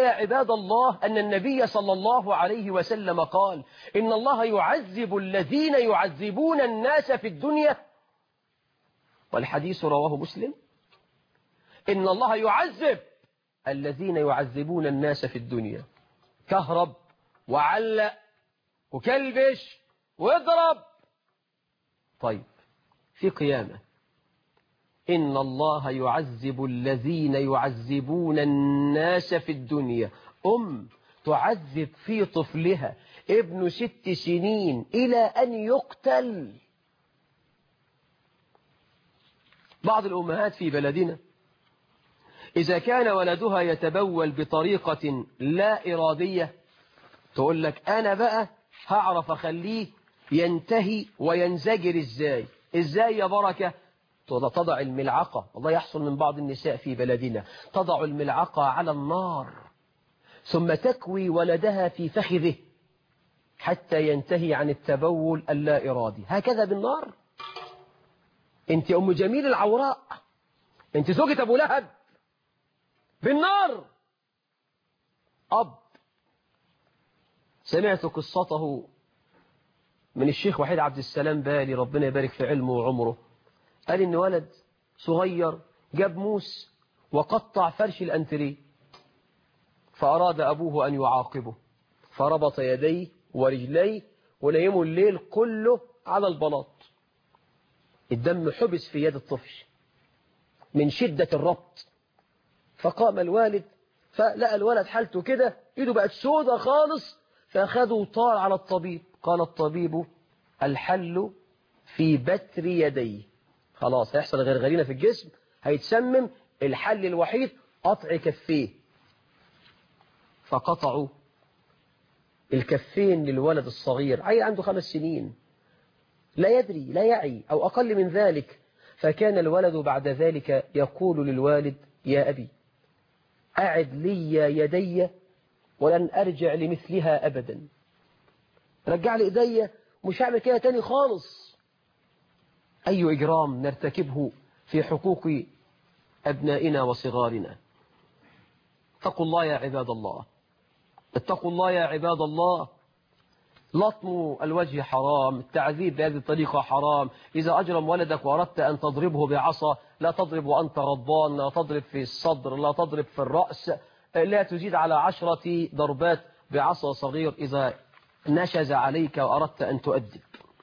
يا عباد الله أن النبي صلى الله عليه وسلم قال إن الله يعذب الذين يعذبون الناس في الدنيا، والحديث رواه مسلم. إن الله يعذب الذين يعذبون الناس في الدنيا، كهرب وعلق وكلبش واضرب. طيب في قيامة إن الله يعذب الذين يعذبون الناس في الدنيا، تعذب في طفلها ابن 6 سنين إلى أن يقتل. بعض الأمهات في بلدنا إذا كان ولدها يتبول بطريقة لا إرادية تقول لك أنا بقى هعرف أخليه ينتهي وينزجر إزاي يا بركة؟ تضع الملعقة، والله يحصل من بعض النساء في بلدنا، تضع الملعقة على النار ثم تكوي ولدها في فخذه حتى ينتهي عن التبول اللا إرادي. هكذا بالنار. أنت أم جميل العوراء، أنت زوجة أبو لهب، بالنار. أب سمعت قصته من الشيخ وحيد عبد السلام بالي، ربنا يبارك في علمه وعمره. قال إن ولد صغير جاب موس وقطع فرش الأنتريه، فأراد أبوه أن يعاقبه، فربط يديه ورجليه ونيمه الليل كله على البلاط. الدم حبس في يد الطفل من شدة الربط، فقام الوالد فلقى الولد حالته كده، ايده بقت سودة خالص، فأخذه وطار على الطبيب. قال الطبيب الحل في بتر يديه، خلاص هيحصل غرغرينة في الجسم، هيتسمم، الحل الوحيد قطع كفيه. فقطعوا الكفين للولد الصغير، عيل عنده 5 سنين لا يدري لا يعي أو أقل من ذلك. فكان الولد بعد ذلك يقول للوالد يا أبي أعد لي يدي ولن أرجع لمثلها أبدا، رجع لي إيدي مش هعمل كده تاني خالص. أي إجرام نرتكبه في حقوق أبنائنا وصغارنا. اتقوا الله يا عباد الله، اتقوا الله يا عباد الله. لطم الوجه حرام، التعذيب بهذه الطريقة حرام. إذا أجرم ولدك وأردت أن تضربه بعصا لا تضرب وأنت غضبان، لا تضرب في الصدر، لا تضرب في الرأس، لا تزيد على 10 ضربات بعصا صغير إذا نشز عليك وأردت أن تؤدب.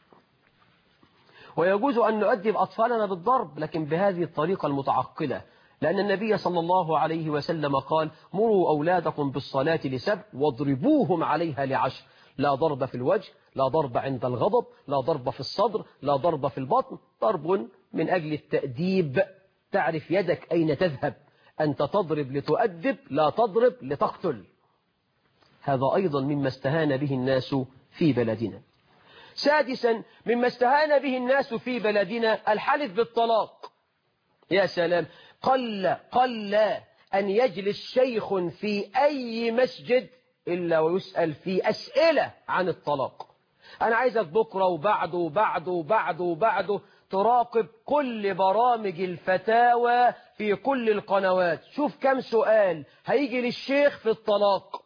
ويجوز أن نؤدب أطفالنا بالضرب لكن بهذه الطريقة المتعقلة، لأن النبي صلى الله عليه وسلم قال مروا أولادكم بالصلاة ل7 واضربوهم عليها ل10. لا ضرب في الوجه، لا ضرب عند الغضب، لا ضرب في الصدر، لا ضرب في البطن، ضرب من أجل التأديب. تعرف يدك أين تذهب، أنت تضرب لتؤدب لا تضرب لتقتل. هذا أيضا مما استهان به الناس في بلدنا. سادسا مما استهان به الناس في بلدنا الحلف بالطلاق. يا سلام، قل أن يجلس شيخ في أي مسجد إلا ويسأل في أسئلة عن الطلاق. أنا عايزك بكرة وبعده وبعده وبعده وبعده تراقب كل برامج الفتاوى في كل القنوات، شوف كم سؤال هيجي للشيخ في الطلاق.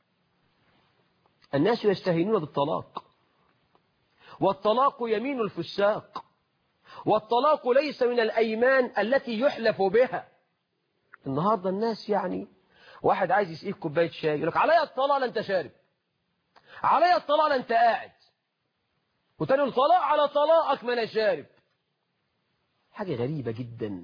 الناس يستهينون بالطلاق، والطلاق يمين الفساق، والطلاق ليس من الأيمان التي يحلف بها. النهاردة الناس يعني واحد عايز يسقيك كوباية شاي يقول لك عليا الطلاق لا انت شارب، عليا الطلاق لا انت قاعد، وتاني الطلاق على طلاقك ما انا شارب. حاجة غريبة جدا.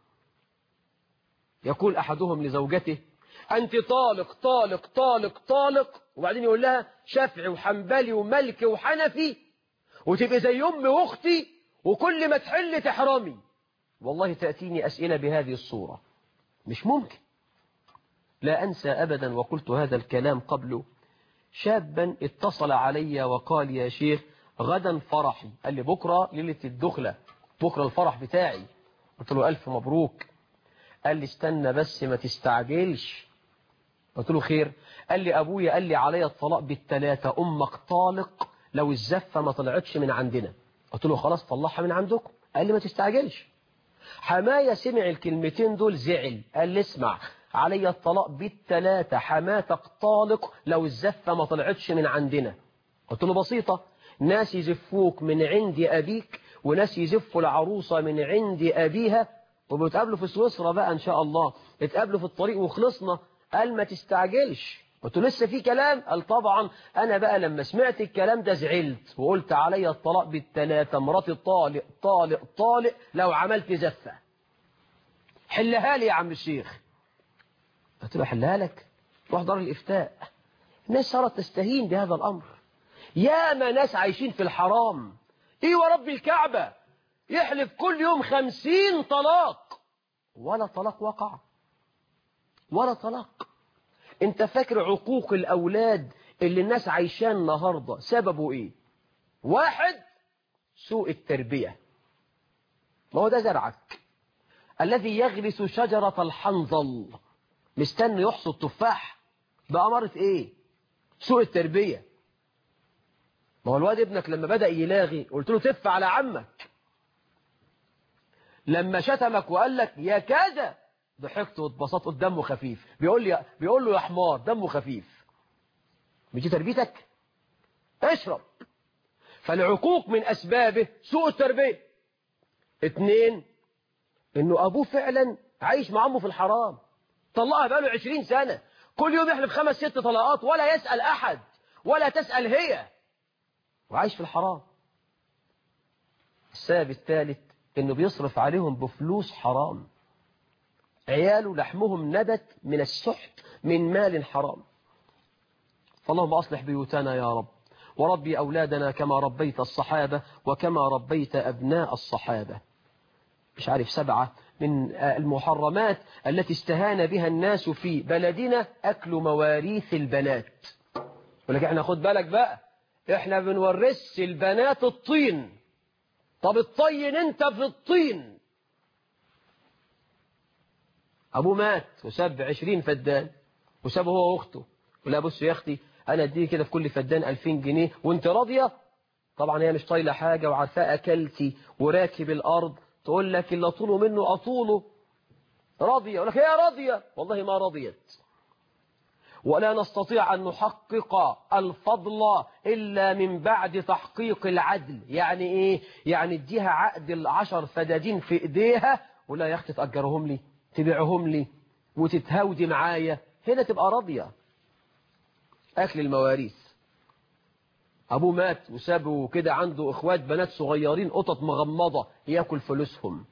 يقول أحدهم لزوجته أنت طالق طالق طالق طالق، وبعدين يقول لها شافعي وحنبلي ومالكي وحنفي وتبقى زي أمي وأختي وكل ما تحل تحرمي. والله تأتيني أسئلة بهذه الصورة مش ممكن. لا أنسى أبدا وقلت هذا الكلام قبله، شابا اتصل علي وقال يا شيخ غدا فرحي، قال لي بكرة ليلة الدخلة، بكرة الفرح بتاعي. قلت له ألف مبروك. قال لي استنى بس ما تستعجلش. قلت له خير؟ قال لي أبويا قال لي عليا الطلاق بالثلاثة، أمك طالق لو الزفة ما طلعتش من عندنا. قلت له خلاص طلعها من عندكم. قال لي ما تستعجلش. حماية سمع الكلمتين دول زعل، قال لي اسمع علي الطلاق بالثلاثة، حماتك طالق لو الزفة ما طلعتش من عندنا. قلت له بسيطة، ناس يزفوك من عند أبيك وناس يزفوا العروسة من عند أبيها، وبيتقابلوا في سويسرا بقى إن شاء الله، اتقابلوا في الطريق وخلصنا. قال ما تستعجلش. قلت له لسه في كلام؟ قال طبعا. أنا بقى لما سمعت الكلام ده زعلت وقلت علي الطلاق بالثلاثة، مراتي طالق طالق طالق لو عملت زفة. حلها لي يا عم الشيخ. قلت له حلها لك؟ روح دار الإفتاء. الناس صارت تستهين بهذا الأمر. ياما ناس عايشين في الحرام. ايه ورب الكعبة يحلف كل يوم 50 طلاق، ولا طلاق وقع، ولا طلاق. انت فاكر عقوق الأولاد اللي الناس عايشان النهاردة سببه ايه؟ واحد، سوء التربية. ما هو ده زرعك الذي يغرس شجرة الحنظل مستني يحصد تفاح بأمارة ايه؟ سوء التربية. ما هو الواد ابنك لما بدأ يلاغي قلت له تف على عمك، لما شتمك وقال لك يا كذا ضحكت واتبسطت، دمه خفيف، بيقول له يا حمار، دمه خفيف. مش دي تربيتك؟ اشرب. فالعقوق من أسبابه سوء التربية. 2، إنه أبوه فعلا عايش مع أمه في الحرام، طلقها بقاله 20 سنة، كل يوم يحلف 5 6 طلقات ولا يسأل أحد ولا تسأل هي، وعايش في الحرام. السبب الثالث إنه بيصرف عليهم بفلوس حرام، عياله لحمهم نبت من السحت من مال حرام. فاللهم أصلح بيوتنا يا رب، وربي أولادنا كما ربيت الصحابة وكما ربيت أبناء الصحابة. مش عارف 7 من المحرمات التي استهان بها الناس في بلدنا أكل مواريث البنات. ولكن احنا خد بالك بقى، احنا بنورث البنات الطين. طب الطين انت في الطين. ابوه مات وساب 20 فدان وسابه هو واخته، ولا بص يا اختي انا اديك كده في كل فدان 2000 جنيه وانت راضيه؟ طبعا هي مش طايله حاجه وعارفاه اكلتي وراكب الارض، تقول لك اللي اطوله منه اطوله. راضيه؟ يقول لك هي راضيه، والله ما رضيت. ولا نستطيع أن نحقق الفضل إلا من بعد تحقيق العدل. يعني إيه؟ يعني اديها عقد 10 فدادين في إيديها، ولا يا أختي تأجرهم لي، تبيعهم لي وتتهاودي معايا، هنا تبقى راضية. أكل المواريث، أبوه مات وسابه كده عنده إخوات بنات صغيرين قطط مغمضة، يأكل فلوسهم،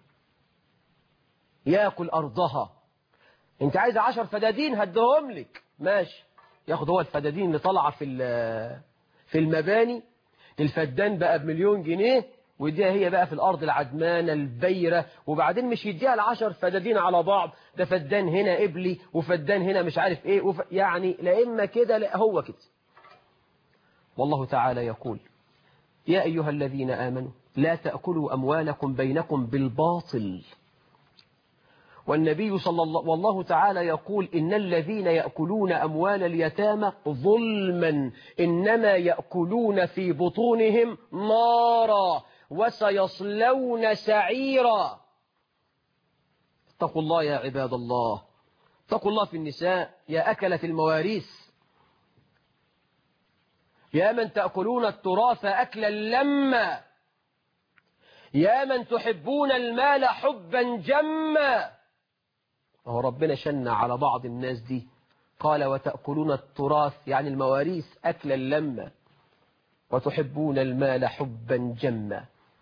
يأكل أرضها. انت عايز 10 فدادين هدهم لك، ماشي، ياخد هو الفدادين اللي طالعه في المباني، الفدان بقى ب1,000,000 جنيه، ويديها هي بقى في الارض العدمانه البيره، وبعدين مش يديها ال10 فدادين على بعض، ده فدان هنا قبلي وفدان هنا مش عارف ايه يعني لا اما كده لا هو كده. والله تعالى يقول يا ايها الذين امنوا لا تاكلوا اموالكم بينكم بالباطل. والنبي صلى الله والله تعالى يقول إن الذين يأكلون أموال اليتامى ظلما إنما يأكلون في بطونهم نارا وسيصلون سعيرا. اتقوا الله يا عباد الله، اتقوا الله في النساء يا أكلة المواريث، يا من تأكلون التراث أكلا لما، يا من تحبون المال حبا جما. وهو ربنا شن على بعض الناس دي، قال وتأكلون التراث يعني المواريث أكلا لما وتحبون المال حبا جما.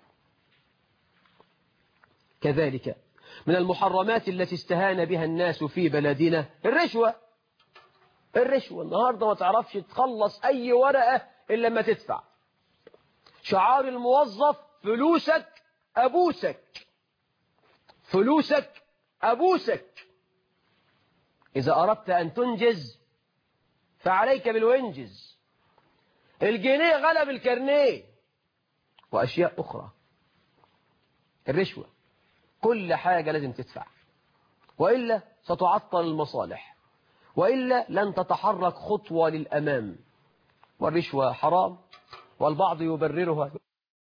كذلك من المحرمات التي استهان بها الناس في بلدنا الرشوة. الرشوة النهاردة ما تعرفش تخلص أي ورقة إلا لما تدفع. شعار الموظف فلوسك أبوسك، فلوسك أبوسك. إذا أردت أن تنجز فعليك بالونجز. الجنيه غلب الكرنيه وأشياء أخرى. الرشوة كل حاجة لازم تدفع، وإلا ستعطل المصالح، وإلا لن تتحرك خطوة للأمام. والرشوة حرام، والبعض يبررها